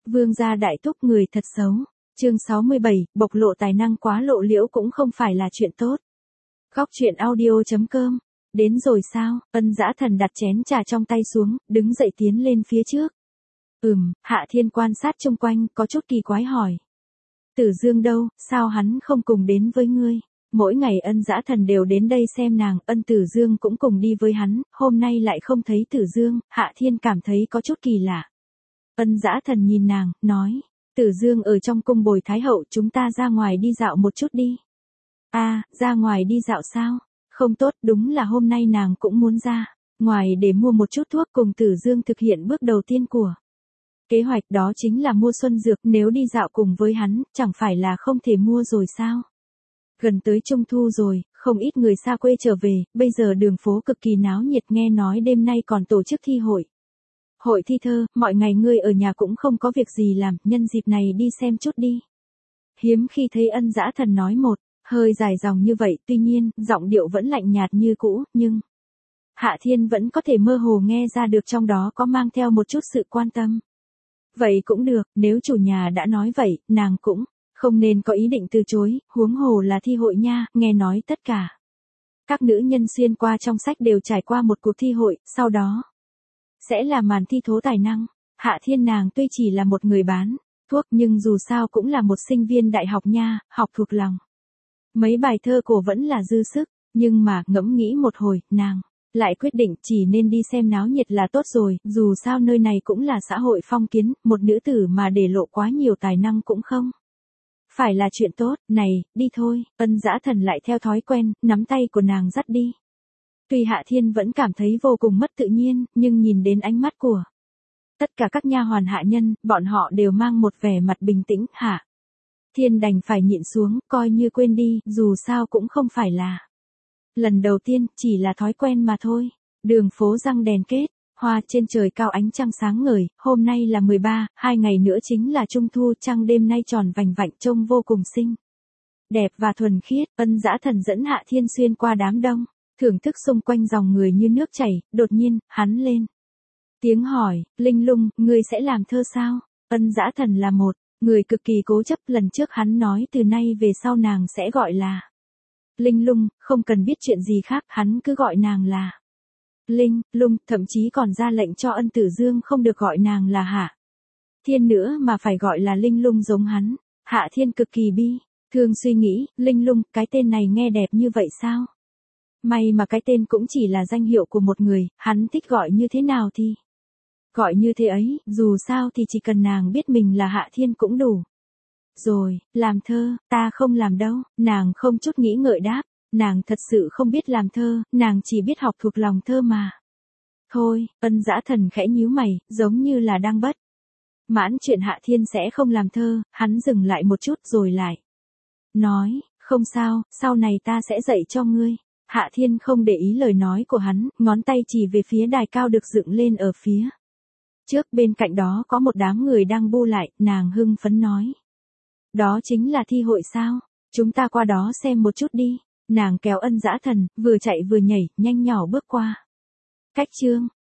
Vương gia đại thúc người thật xấu. Chương 67, bộc lộ tài năng quá lộ liễu cũng không phải là chuyện tốt. Góc truyện audio.com. Đến rồi sao? Ân Dã Thần đặt chén trà trong tay xuống, đứng dậy tiến lên phía trước. Hạ Thiên quan sát xung quanh, có chút kỳ quái hỏi. Tử Dương đâu, sao hắn không cùng đến với ngươi? Mỗi ngày Ân Dã Thần đều đến đây xem nàng, Ân Tử Dương cũng cùng đi với hắn, hôm nay lại không thấy Tử Dương, Hạ Thiên cảm thấy có chút kỳ lạ. Ân Dã Thần nhìn nàng, nói, Tử Dương ở trong cung bồi Thái hậu, chúng ta ra ngoài đi dạo một chút đi. Ra ngoài đi dạo sao? Không tốt, đúng là hôm nay nàng cũng muốn ra ngoài để mua một chút thuốc cùng Tử Dương thực hiện bước đầu tiên của kế hoạch, đó chính là mua xuân dược, nếu đi dạo cùng với hắn, chẳng phải là không thể mua rồi sao? Gần tới Trung thu rồi, không ít người xa quê trở về, bây giờ đường phố cực kỳ náo nhiệt, nghe nói đêm nay còn tổ chức thi hội. Hội thi thơ, mọi ngày ngươi ở nhà cũng không có việc gì làm, nhân dịp này đi xem chút đi. Hiếm khi thấy Ân Dã Thần nói một hơi dài dòng như vậy, tuy nhiên, giọng điệu vẫn lạnh nhạt như cũ, nhưng Hạ Thiên vẫn có thể mơ hồ nghe ra được trong đó có mang theo một chút sự quan tâm. Vậy cũng được, nếu chủ nhà đã nói vậy, nàng cũng không nên có ý định từ chối, huống hồ là thi hội nha, nghe nói tất cả các nữ nhân xuyên qua trong sách đều trải qua một cuộc thi hội, sau đó sẽ là màn thi thố tài năng. Hạ Thiên nàng tuy chỉ là một người bán thuốc nhưng dù sao cũng là một sinh viên đại học nha, học thuộc lòng. Mấy bài thơ cổ vẫn là dư sức, nhưng mà ngẫm nghĩ một hồi, nàng lại quyết định chỉ nên đi xem náo nhiệt là tốt rồi, dù sao nơi này cũng là xã hội phong kiến, một nữ tử mà để lộ quá nhiều tài năng cũng không phải là chuyện tốt. Này, đi thôi. Ân Dã Thần lại theo thói quen, nắm tay của nàng dắt đi. Tuy Hạ Thiên vẫn cảm thấy vô cùng mất tự nhiên, nhưng nhìn đến ánh mắt của tất cả các nha hoàn hạ nhân, bọn họ đều mang một vẻ mặt bình tĩnh. Hạ Thiên đành phải nhịn xuống, coi như quên đi, dù sao cũng không phải là lần đầu tiên, chỉ là thói quen mà thôi. Đường phố răng đèn kết, hoa trên trời cao, ánh trăng sáng ngời, hôm nay là 13, 2 ngày nữa chính là Trung thu, trăng đêm nay tròn vành vạnh trông vô cùng xinh đẹp và thuần khiết. Ân Dã Thần dẫn Hạ Thiên xuyên qua đám đông, thưởng thức xung quanh dòng người như nước chảy, đột nhiên, hắn lên tiếng hỏi, Linh Lung, ngươi sẽ làm thơ sao? Ân Dã Thần là một người cực kỳ cố chấp, lần trước hắn nói từ nay về sau nàng sẽ gọi là Linh Lung, không cần biết chuyện gì khác, hắn cứ gọi nàng là Linh Lung, thậm chí còn ra lệnh cho Ân Tử Dương không được gọi nàng là Hạ Thiên nữa mà phải gọi là Linh Lung giống hắn. Hạ Thiên cực kỳ bi thương suy nghĩ, Linh Lung, cái tên này nghe đẹp như vậy sao? May mà cái tên cũng chỉ là danh hiệu của một người, hắn thích gọi như thế nào thì gọi như thế ấy, dù sao thì chỉ cần nàng biết mình là Hạ Thiên cũng đủ rồi. Làm thơ, ta không làm đâu. Nàng không chút nghĩ ngợi đáp, nàng thật sự không biết làm thơ, nàng chỉ biết học thuộc lòng thơ mà thôi. Ân Dã Thần khẽ nhíu mày, giống như là đang bất mãn chuyện Hạ Thiên sẽ không làm thơ, hắn dừng lại một chút rồi lại nói, không sao, sau này ta sẽ dạy cho ngươi. Hạ Thiên không để ý lời nói của hắn, ngón tay chỉ về phía đài cao được dựng lên ở phía trước, bên cạnh đó có một đám người đang bu lại, nàng hưng phấn nói. Đó chính là thi hội sao? Chúng ta qua đó xem một chút đi. Nàng kéo Ân Dã Thần, vừa chạy vừa nhảy, nhanh nhỏ bước qua cách chương